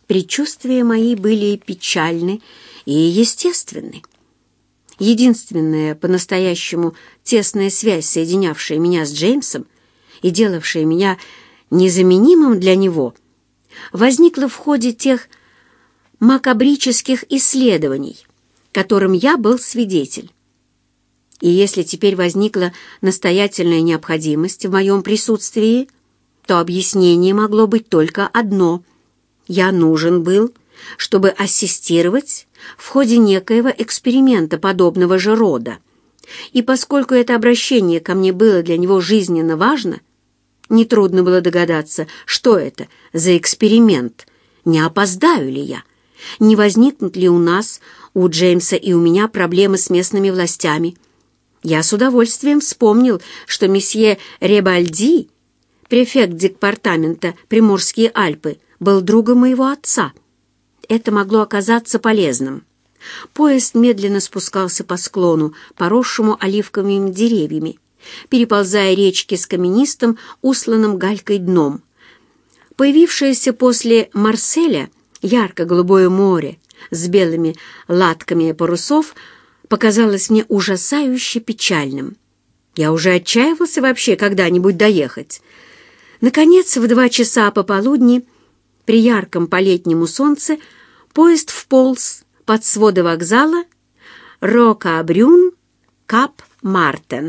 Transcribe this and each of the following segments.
Предчувствия мои были печальны и естественны. Единственная по-настоящему тесная связь, соединявшая меня с Джеймсом и делавшая меня незаменимым для него, возникла в ходе тех макабрических исследований, которым я был свидетель. И если теперь возникла настоятельная необходимость в моем присутствии, то объяснение могло быть только одно. Я нужен был, чтобы ассистировать в ходе некоего эксперимента подобного же рода. И поскольку это обращение ко мне было для него жизненно важно, нетрудно было догадаться, что это за эксперимент, не опоздаю ли я, не возникнут ли у нас, у Джеймса и у меня проблемы с местными властями. Я с удовольствием вспомнил, что месье Ребальди, префект департамента Приморские Альпы, был другом моего отца. Это могло оказаться полезным. Поезд медленно спускался по склону, поросшему оливковыми деревьями, переползая речки с каменистым, усланным галькой дном. Появившееся после Марселя ярко-голубое море с белыми латками парусов показалось мне ужасающе печальным. Я уже отчаивался вообще когда-нибудь доехать. Наконец, в 2 часа пополудни, при ярком по-летнему солнце, поезд вполз под своды вокзала Рока-Брюн, Кап-Мартен.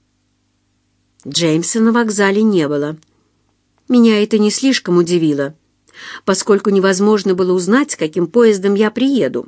Джеймса на вокзале не было. Меня это не слишком удивило, поскольку невозможно было узнать, каким поездом я приеду.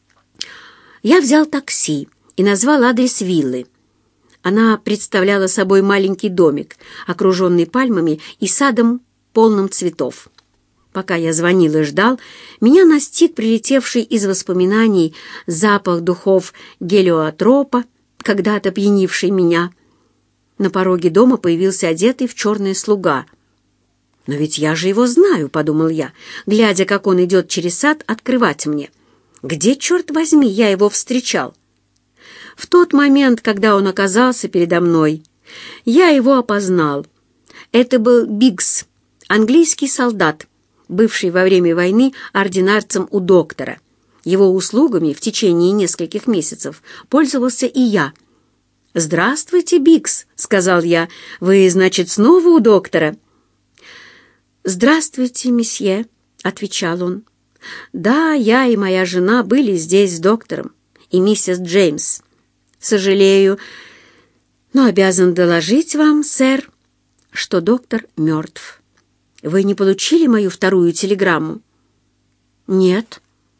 Я взял такси и назвал адрес виллы. Она представляла собой маленький домик, окруженный пальмами и садом, полным цветов. Пока я звонил и ждал, меня настиг прилетевший из воспоминаний запах духов гелиотропа, когда-то пьянивший меня. На пороге дома появился одетый в черное слуга. «Но ведь я же его знаю», — подумал я, глядя, как он идет через сад открывать мне. «Где, черт возьми, я его встречал?» В тот момент, когда он оказался передо мной, я его опознал. Это был Биггс, английский солдат, бывший во время войны ординарцем у доктора. Его услугами в течение нескольких месяцев пользовался и я. «Здравствуйте, Биггс», — сказал я. «Вы, значит, снова у доктора?» «Здравствуйте, месье», — отвечал он. «Да, я и моя жена были здесь с доктором и миссис Джеймс. Сожалею, но обязан доложить вам, сэр, что доктор мертв. Вы не получили мою вторую телеграмму?» «Нет».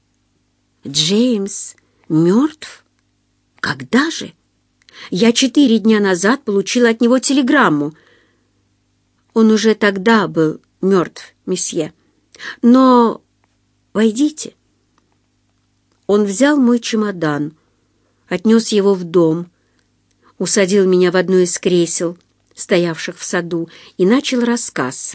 «Джеймс мертв? Когда же? Я 4 дня назад получила от него телеграмму». «Он уже тогда был мертв, месье. Но войдите». Он взял мой чемодан, отнес его в дом, усадил меня в одно из кресел, стоявших в саду, и начал рассказ.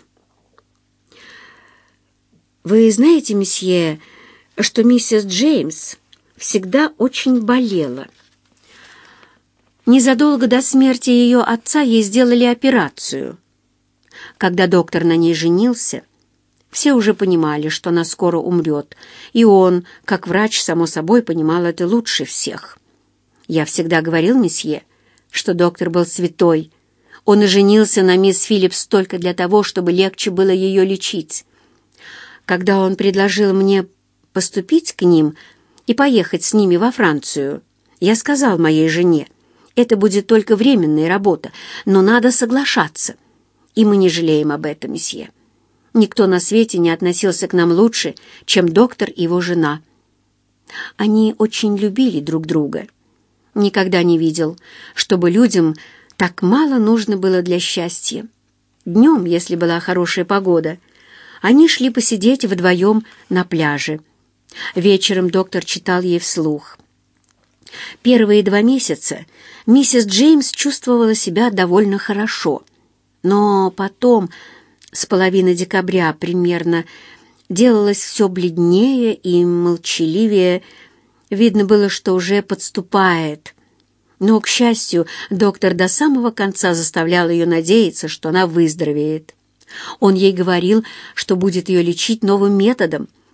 «Вы знаете, месье, что миссис Джеймс всегда очень болела. Незадолго до смерти ее отца ей сделали операцию. Когда доктор на ней женился, все уже понимали, что она скоро умрет, и он, как врач, само собой, понимал это лучше всех. Я всегда говорил месье, что доктор был святой. Он и женился на мисс Филлипс только для того, чтобы легче было ее лечить. Когда он предложил мне поступить к ним и поехать с ними во Францию, я сказал моей жене, это будет только временная работа, но надо соглашаться. И мы не жалеем об этом, месье. Никто на свете не относился к нам лучше, чем доктор и его жена. Они очень любили друг друга. Никогда не видел, чтобы людям так мало нужно было для счастья. Днем, если была хорошая погода, они шли посидеть вдвоем на пляже. Вечером доктор читал ей вслух. Первые 2 месяца миссис Джеймс чувствовала себя довольно хорошо, но потом, с половины декабря примерно, делалось все бледнее и молчаливее. Видно было, что уже подступает. Но, к счастью, доктор до самого конца заставлял ее надеяться, что она выздоровеет. Он ей говорил, что будет ее лечить новым методом,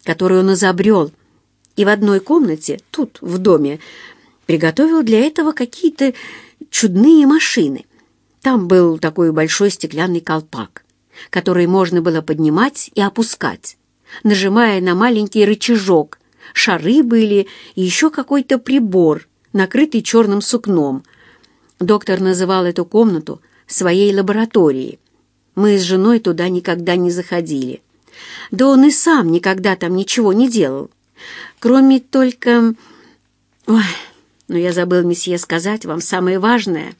которую он изобрел, и в одной комнате, тут, в доме, приготовил для этого какие-то чудные машины. Там был такой большой стеклянный колпак, который можно было поднимать и опускать, нажимая на маленький рычажок. Шары были и еще какой-то прибор, накрытый черным сукном. Доктор называл эту комнату своей лабораторией. Мы с женой туда никогда не заходили. Да он и сам никогда там ничего не делал, кроме только... Ой, но я забыл, месье, сказать вам самое важное.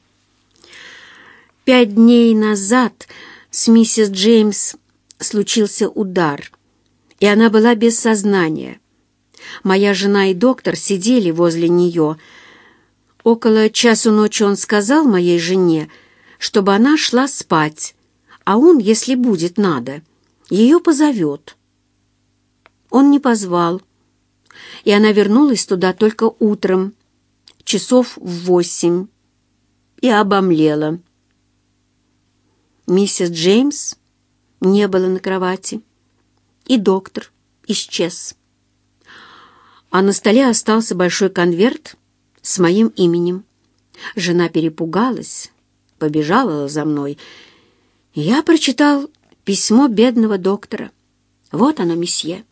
5 дней назад с миссис Джеймс случился удар, и она была без сознания. Моя жена и доктор сидели возле нее. Около часу ночи он сказал моей жене, чтобы она шла спать, а он, если будет надо, ее позовет. Он не позвал, и она вернулась туда только утром, часов в 8, и обомлела. Миссис Джеймс не было на кровати, и доктор исчез. А на столе остался большой конверт с моим именем. Жена перепугалась, побежала за мной. Я прочитал письмо бедного доктора. Вот оно, месье.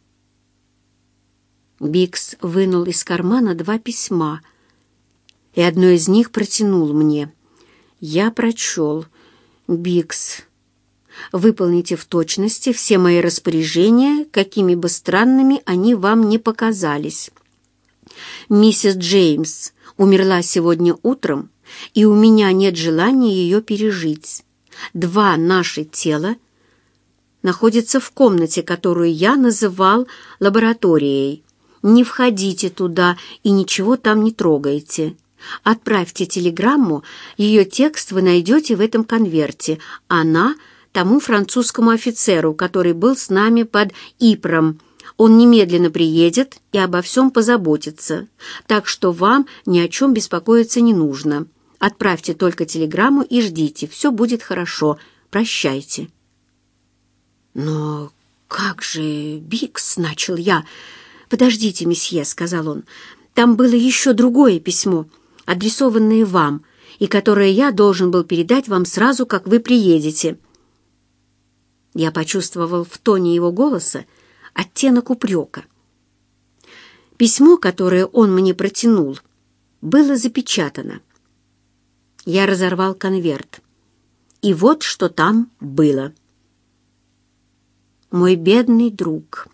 Бикс вынул из кармана 2 письма, и одно из них протянул мне. Я прочел: «Бикс, выполните в точности все мои распоряжения, какими бы странными они вам не показались. Миссис Джеймс умерла сегодня утром, и у меня нет желания ее пережить. 2 наши тела находятся в комнате, которую я называл лабораторией. Не входите туда и ничего там не трогайте. Отправьте телеграмму, ее текст вы найдете в этом конверте. Она тому французскому офицеру, который был с нами под Ипром. Он немедленно приедет и обо всем позаботится, так что вам ни о чем беспокоиться не нужно. Отправьте только телеграмму и ждите, все будет хорошо. Прощайте». «Но как же, Бикс?» — начал я. «Подождите, месье», — сказал он, — «там было еще другое письмо, адресованное вам, и которое я должен был передать вам сразу, как вы приедете». Я почувствовал в тоне его голоса оттенок упрека. Письмо, которое он мне протянул, было запечатано. Я разорвал конверт, и вот что там было. «Мой бедный друг,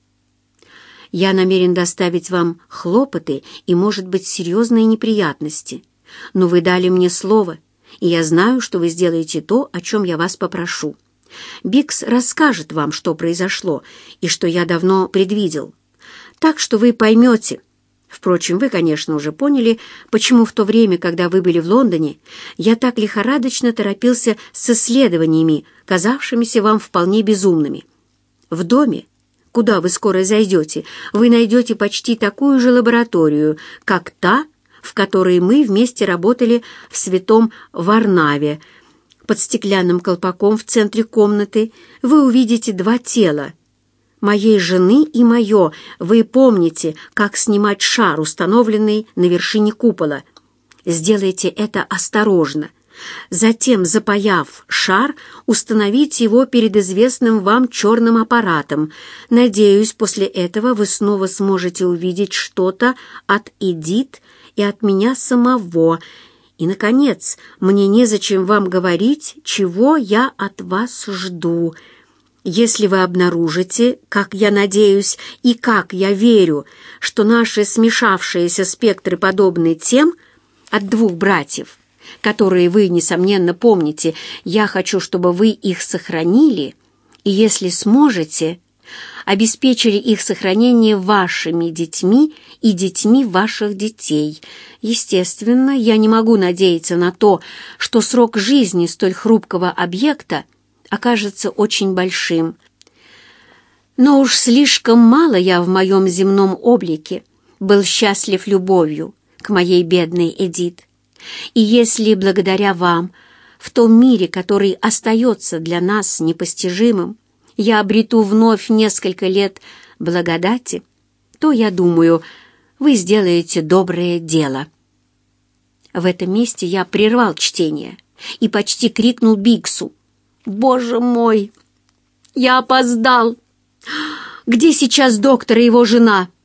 я намерен доставить вам хлопоты и, может быть, серьезные неприятности, но вы дали мне слово, и я знаю, что вы сделаете то, о чем я вас попрошу. Бикс расскажет вам, что произошло и что я давно предвидел, так что вы поймете. Впрочем, вы, конечно, уже поняли, почему в то время, когда вы были в Лондоне, я так лихорадочно торопился с исследованиями, казавшимися вам вполне безумными. В доме, куда вы скоро зайдете, вы найдете почти такую же лабораторию, как та, в которой мы вместе работали в Святом Варнаве. Под стеклянным колпаком в центре комнаты вы увидите 2 тела. Моей жены и мое. Вы помните, как снимать шар, установленный на вершине купола. Сделайте это осторожно. Затем, запаяв шар, установите его перед известным вам черным аппаратом. Надеюсь, после этого вы снова сможете увидеть что-то от Эдит и от меня самого. И, наконец, мне незачем вам говорить, чего я от вас жду. Если вы обнаружите, как я надеюсь и как я верю, что наши смешавшиеся спектры подобны тем от 2 братьев, которые вы, несомненно, помните, я хочу, чтобы вы их сохранили, и, если сможете, обеспечили их сохранение вашими детьми и детьми ваших детей. Естественно, я не могу надеяться на то, что срок жизни столь хрупкого объекта окажется очень большим. Но уж слишком мало я в моем земном облике был счастлив любовью к моей бедной Эдит. И если благодаря вам в том мире, который остается для нас непостижимым, я обрету вновь несколько лет благодати, то, я думаю, вы сделаете доброе дело». В этом месте я прервал чтение и почти крикнул Бигсу: «Боже мой! Я опоздал! Где сейчас доктор и его жена?»